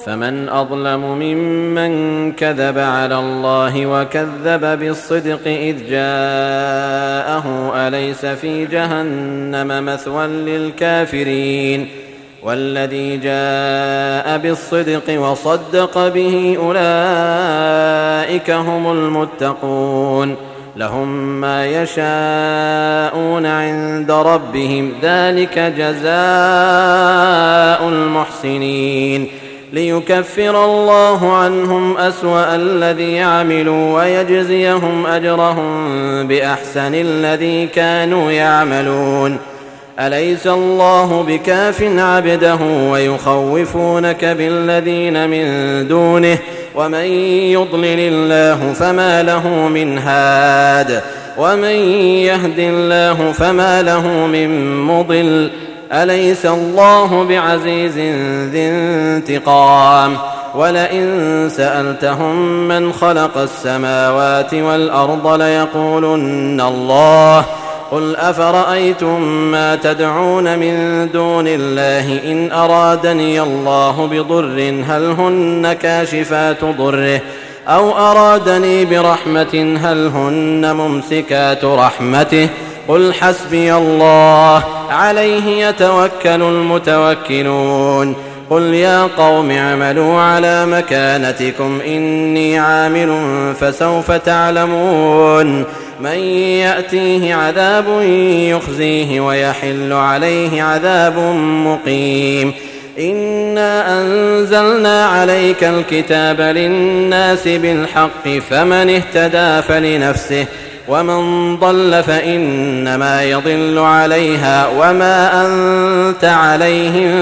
فمن أظلم ممن كذب على الله وكذب بالصدق إذ جاءه أليس في جهنم مثوى للكافرين والذي جاء بالصدق وصدق به أولئك هم المتقون لهم ما يشاءون عند ربهم ذلك جزاء المحسنين ليكفر الله عنهم أسوأ الذي عملوا ويجزيهم أجرهم بأحسن الذي كانوا يعملون أليس الله بكاف عبده ويخوفونك بالذين من دونه ومن يضلل الله فما له من هاد ومن يهد الله فما له من مضل أليس الله بعزيز ذي انتقام ولئن سألتهم من خلق السماوات والأرض ليقولن الله قل أفرأيتم ما تدعون من دون الله إن أرادني الله بضر هل هن كاشفات ضره أو أرادني برحمة هل هن ممسكات رحمته قل حسبي الله عليه يتوكل المتوكلون قل يا قوم اعملوا على مكانتكم إني عامل فسوف تعلمون من يأتيه عذاب يخزيه ويحل عليه عذاب مقيم إنا أنزلنا عليك الكتاب للناس بالحق فمن اهتدى فلنفسه ومن ضل فإنما يضل عليها وما أنت عليهم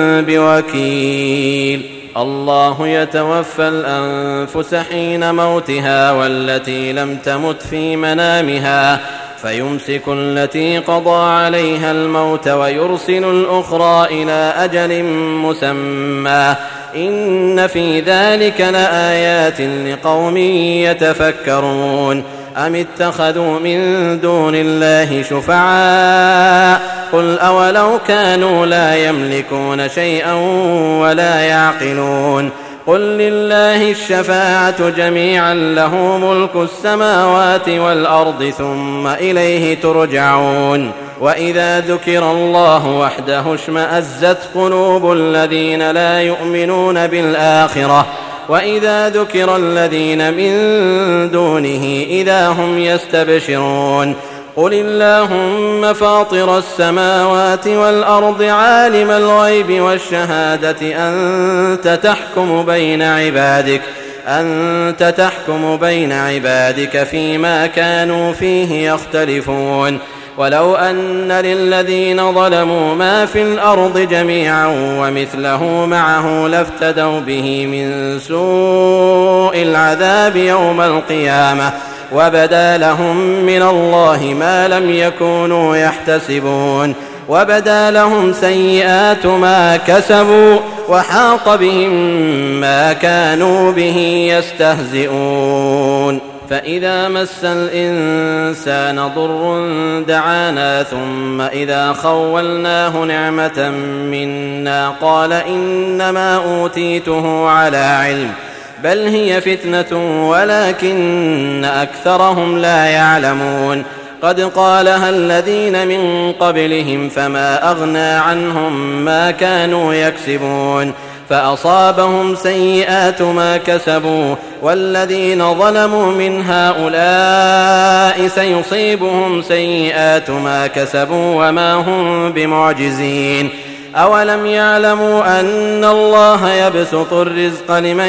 بوكيل الله يتوفى الأنفس حين موتها والتي لم تمت في منامها فيمسك التي قضى عليها الموت ويرسل الأخرى إلى أجل مسمى إن في ذلك لآيات لقوم يتفكرون أم اتخذوا من دون الله شفعاء قل أولو كانوا لا يملكون شيئا ولا يعقلون قل لله الشفاعة جميعا له ملك السماوات والأرض ثم إليه ترجعون وإذا ذكر الله وحده اشمأزت قلوب الذين لا يؤمنون بالآخرة وإذا ذكر الذين من دونه إذا هم يستبشرون قل اللهم فاطر السماوات والأرض عالم الغيب والشهادة أنت تحكم بين عبادك فيما كانوا فيه يختلفون ولو أن للذين ظلموا ما في الأرض جميعا ومثله معه لافتدوا به من سوء العذاب يوم القيامة وبدا لهم من الله ما لم يكونوا يحتسبون وبدا لهم سيئات ما كسبوا وحاق بهم ما كانوا به يستهزئون فإذا مس الإنسان ضر دعانا ثم إذا خولناه نعمة منا قال إنما أوتيته على علم بل هي فتنة ولكن أكثرهم لا يعلمون قد قالها الذين من قبلهم فما أغنى عنهم ما كانوا يكسبون فأصابهم سيئات ما كسبوا والذين ظلموا من هؤلاء سيصيبهم سيئات ما كسبوا وما هم بمعجزين أولم يعلموا أن الله يبسط الرزق لمن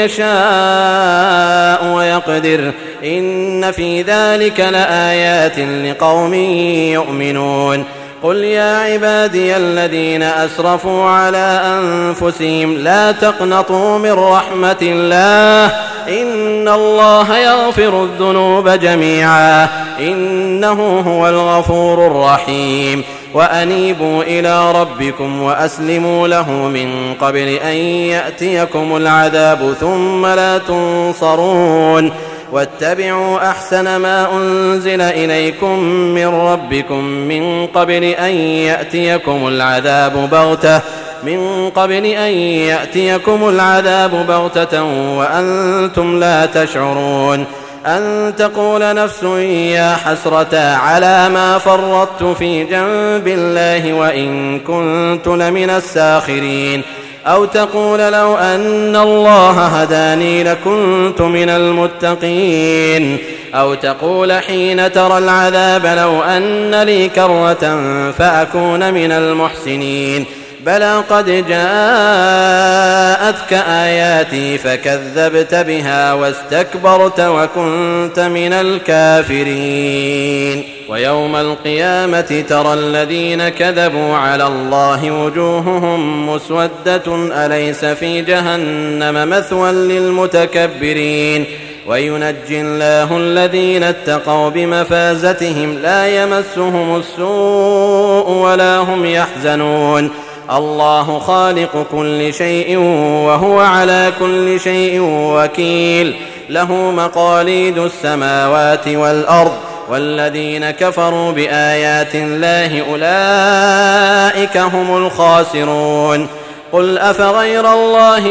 يشاء ويقدر إن في ذلك لآيات لقوم يؤمنون قل يا عبادي الذين أسرفوا على أنفسهم لا تقنطوا من رحمة الله إن الله يغفر الذنوب جميعا إنه هو الغفور الرحيم وأنيبوا إلى ربكم وأسلموا له من قبل أن يأتيكم العذاب ثم لا تنصرون واتبعوا أحسن ما أنزل إليكم من ربكم من قبل أن يأتيكم العذاب بغتة من قبل أن يأتيكم العذاب بغتة وأنتم لا تشعرون أن تقول نفس يا حسرة على ما فرطت في جنب الله وإن كنت لمن الساخرين أو تقول لو أن الله هداني لكنت من المتقين أو تقول حين ترى العذاب لو أن لي كرة فأكون من المحسنين بلى قد جاءتك آياتي فكذبت بها واستكبرت وكنت من الكافرين ويوم القيامة ترى الذين كذبوا على الله وجوههم مسودة أليس في جهنم مثوى للمتكبرين وينجي الله الذين اتقوا بمفازتهم لا يمسهم السوء ولا هم يحزنون الله خالق كل شيء وهو على كل شيء وكيل له مقاليد السماوات والأرض والذين كفروا بآيات الله أولئك هم الخاسرون قل أفغير الله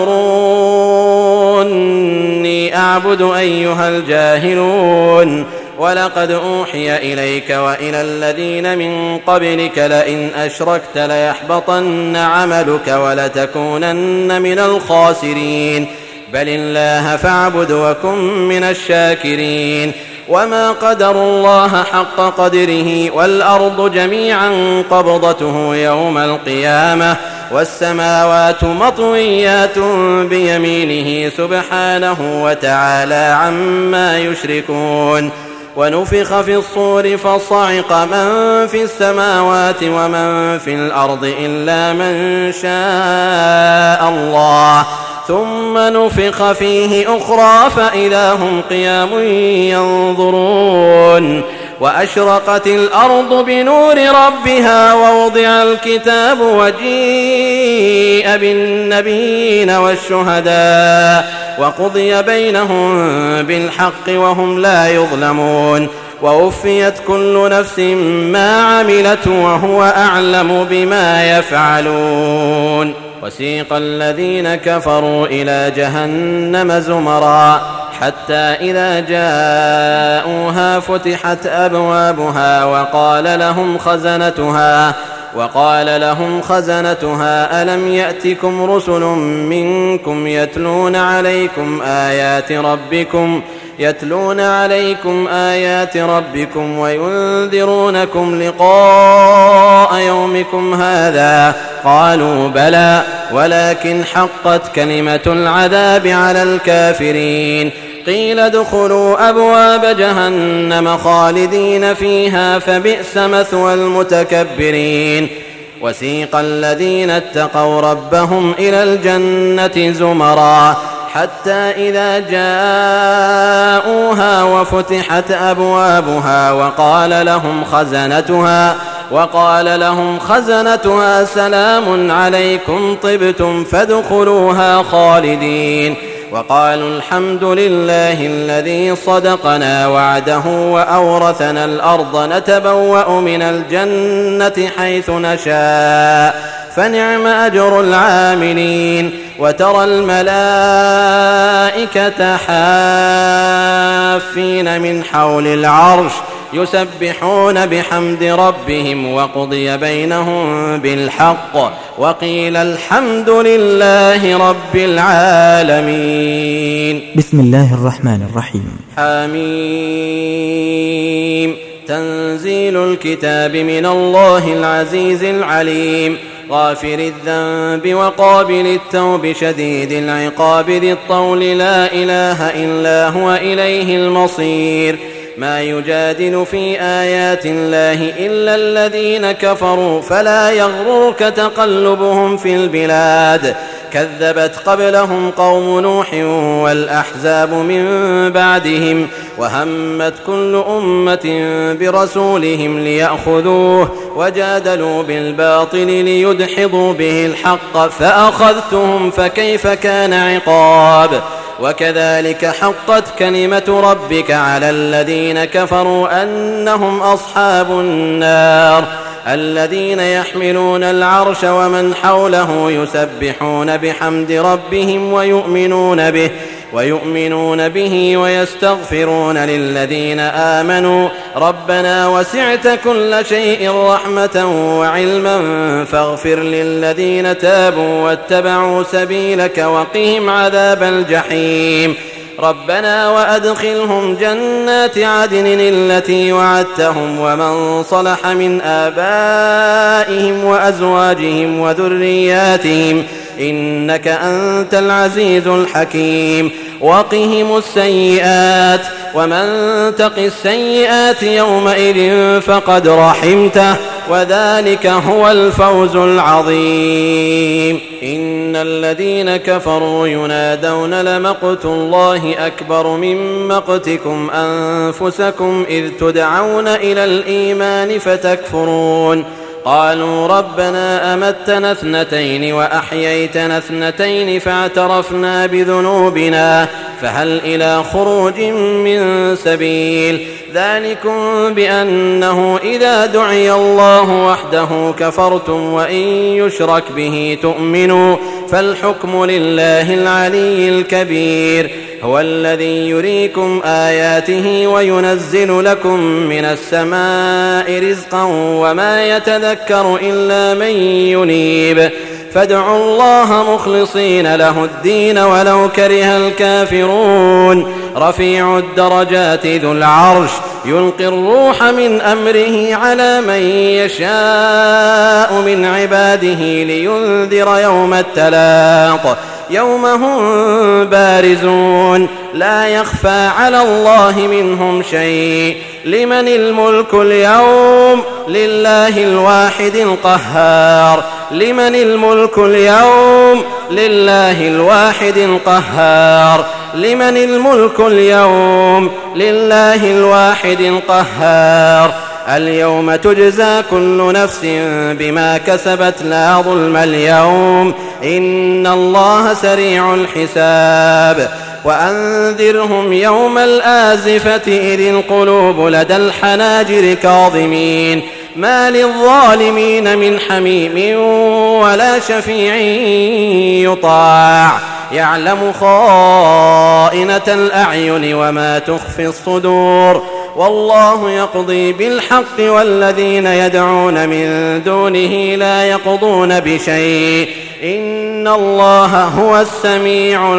تأمروني أعبد أيها الجاهلون ولقد أوحي إليك وإلى الذين من قبلك لئن أشركت ليحبطن عملك ولتكونن من الخاسرين بل الله فاعبد وكن من الشاكرين وما قدروا الله حق قدره والأرض جميعا قبضته يوم القيامة والسماوات مطويات بيمينه سبحانه وتعالى عما يشركون ونفخ في الصور فصعق من في السماوات ومن في الأرض إلا من شاء الله ثم نفخ فيه أخرى فإذا هم قيام ينظرون وأشرقت الأرض بنور ربها ووضع الكتاب وجيء بالنبيين والشهداء وقضي بينهم بالحق وهم لا يظلمون ووفيت كل نفس ما عملت وهو أعلم بما يفعلون وسيق الذين كفروا إلى جهنم زمرا حتى إذا جاءوها فتحت أبوابها وقال لهم خزنتها ألم يأتكم رسل منكم يتلون عليكم آيات ربكم وينذرونكم لقاء يومكم هذا قالوا بلى ولكن حقت كلمة العذاب على الكافرين قيل ادخلوا أبواب جهنم خالدين فيها فبئس مثوى المتكبرين وسيق الذين اتقوا ربهم إلى الجنة زمرا حتى إذا جاءوها وفتحت أبوابها وقال لهم خزنتها سلام عليكم طبتم فادخلوها خالدين وقالوا الحمد لله الذي صدقنا وعده وأورثنا الأرض نتبوأ من الجنة حيث نشاء فنعم أجر العاملين وترى الملائكة حافين من حول العرش يسبحون بحمد ربهم وقضي بينهم بالحق وقيل الحمد لله رب العالمين. بسم الله الرحمن الرحيم. حميم. تنزيل الكتاب من الله العزيز العليم غافر الذنب وقابل التوب شديد العقاب ذي الطول لا إله إلا هو إليه المصير ما يجادل في آيات الله إلا الذين كفروا فلا يغررك تقلبهم في البلاد كذبت قبلهم قوم نوح والأحزاب من بعدهم وهمت كل أمة برسولهم ليأخذوه وجادلوا بالباطل ليدحضوا به الحق فأخذتهم فكيف كان عقاب وكذلك حقت كلمة ربك على الذين كفروا أنهم أصحاب النار الذين يحملون العرش ومن حوله يسبحون بحمد ربهم ويؤمنون به ويستغفرون للذين آمنوا ربنا وسعت كل شيء رحمة وعلما فاغفر للذين تابوا واتبعوا سبيلك وقهم عذاب الجحيم ربنا وأدخلهم جنات عدن التي وعدتهم ومن صلح من آبائهم وأزواجهم وذرياتهم إنك أنت العزيز الحكيم وقهم السيئات ومن تق السيئات يومئذ فقد رحمته وذلك هو الفوز العظيم إن الذين كفروا ينادون لمقت الله أكبر من مقتكم أنفسكم إذ تدعون إلى الإيمان فتكفرون قالوا ربنا أمتنا 2 وأحييتنا 2 فاعترفنا بذنوبنا فهل إلى خروج من سبيل ذلكم بأنه إذا دعي الله وحده كفرتم وإن يشرك به تؤمنوا فالحكم لله العلي الكبير هو الذي يريكم آياته وينزل لكم من السماء رزقا وما يتذكر إلا من ينيب فادعوا الله مخلصين له الدين ولو كره الكافرون رفيع الدرجات ذو العرش يلقي الروح من أمره على من يشاء من عباده لينذر يوم التلاق يوم هم بارزون لا يخفى على الله منهم شيء لمن الملك اليوم لله الواحد القهار لمن الملك اليوم لله الواحد القهار لمن الملك اليوم لله الواحد القهار اليوم تجزى كل نفس بما كسبت لا ظلم اليوم إن الله سريع الحساب وأنذرهم يوم الآزفة إذ القلوب لدى الحناجر كاظمين ما للظالمين من حميم ولا شفيع يطاع يعلم خائنة الأعين وما تخفي الصدور والله يقضي بالحق والذين يدعون من دونه لا يقضون بشيء إن الله هو السميع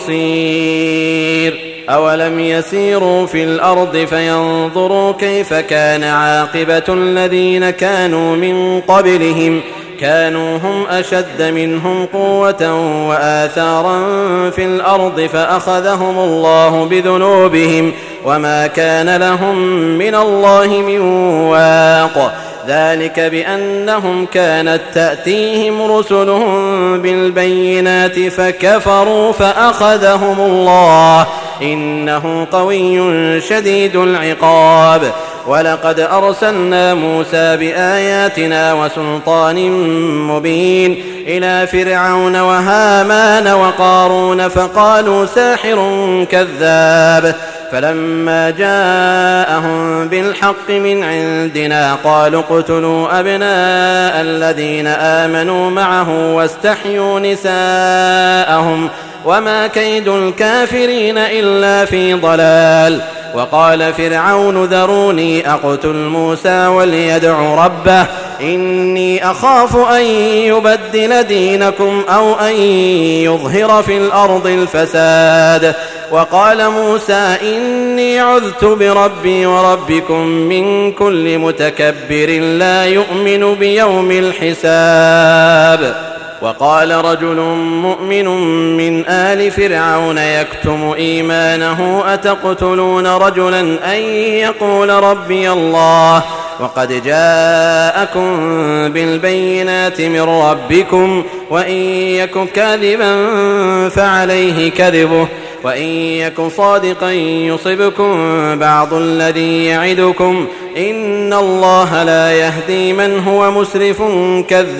البصير أولم يسيروا في الأرض فينظروا كيف كان عاقبة الذين كانوا من قبلهم كانوا هم أشد منهم قوة وآثارا في الأرض فأخذهم الله بذنوبهم وما كان لهم من الله من واق ذلك بأنهم كانت تأتيهم رسلهم بالبينات فكفروا فأخذهم الله إنه قوي شديد العقاب ولقد أرسلنا موسى بآياتنا وسلطان مبين إلى فرعون وهامان وقارون فقالوا ساحر كذاب فلما جاءهم بالحق من عندنا قالوا اقتلوا أبناء الذين آمنوا معه واستحيوا نساءهم وما كيد الكافرين إلا في ضلال وقال فرعون ذروني أقتل موسى وليدع ربه إني أخاف أن يبدل دينكم أو أن يظهر في الأرض الفساد وقال موسى إني عذت بربي وربكم من كل متكبر لا يؤمن بيوم الحساب وقال رجل مؤمن من آل فرعون يكتم إيمانه أتقتلون رجلا أن يقول ربي الله وقد جاءكم بالبينات من ربكم وإن يك كاذبا فعليه كذبه وإن يك صادقا يصبكم بعض الذي يعدكم إن الله لا يهدي من هو مسرف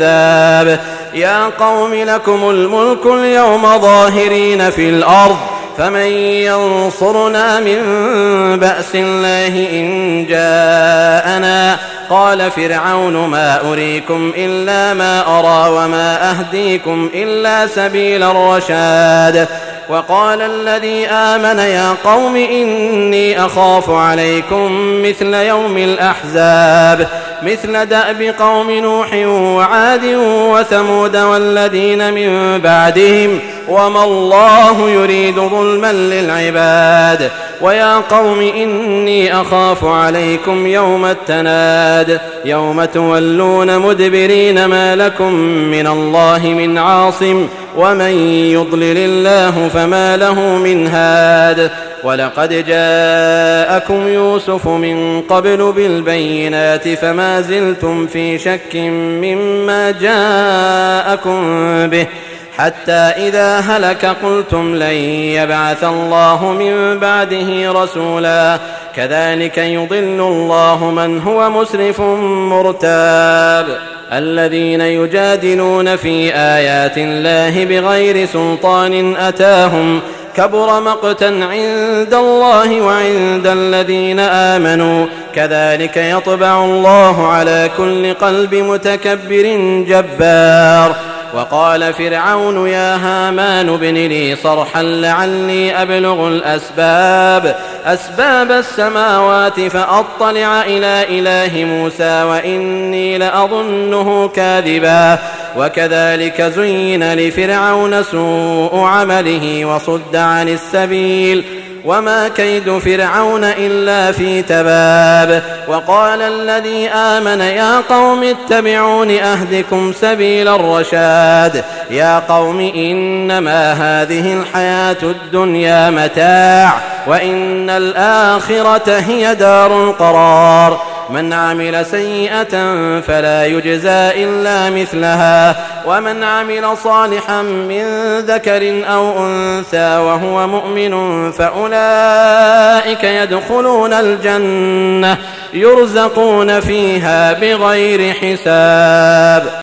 كذاب يا قوم لكم الملك اليوم ظاهرين في الأرض فمن ينصرنا من بأس الله إن جاءنا قال فرعون ما أريكم إلا ما أرى وما أهديكم إلا سبيل الرشاد وقال الذي آمن يا قوم إني أخاف عليكم مثل يوم الأحزاب مثل دأب قوم نوح وعاد وثمود والذين من بعدهم وما الله يريد ظلما للعباد ويا قوم إني أخاف عليكم يوم التناد يوم تولون مدبرين ما لكم من الله من عاصم ومن يضلل الله فما له من هاد ولقد جاءكم يوسف من قبل بالبينات فما زلتم في شك مما جاءكم به حتى إذا هلك قلتم لن يبعث الله من بعده رسولا كذلك يضل الله من هو مسرف مرتاب الذين يجادلون في آيات الله بغير سلطان أتاهم كبر مقتا عند الله وعند الذين آمنوا كذلك يطبع الله على كل قلب متكبر جبار وقال فرعون يا هامان ابن لي صرحا لعلي أبلغ أسباب السماوات فأطلع إلى إله موسى وإني لأظنه كاذبا وكذلك زين لفرعون سوء عمله وصد عن السبيل وما كيد فرعون إلا في تباب وقال الذي آمن يا قوم اتبعون أهدكم سبيل الرشاد يا قوم إنما هذه الحياة الدنيا متاع وإن الآخرة هي دار القرار من عمل سيئة فلا يجزى إلا مثلها ومن عمل صالحا من ذكر أو أنثى وهو مؤمن فأولئك يدخلون الجنة يرزقون فيها بغير حساب.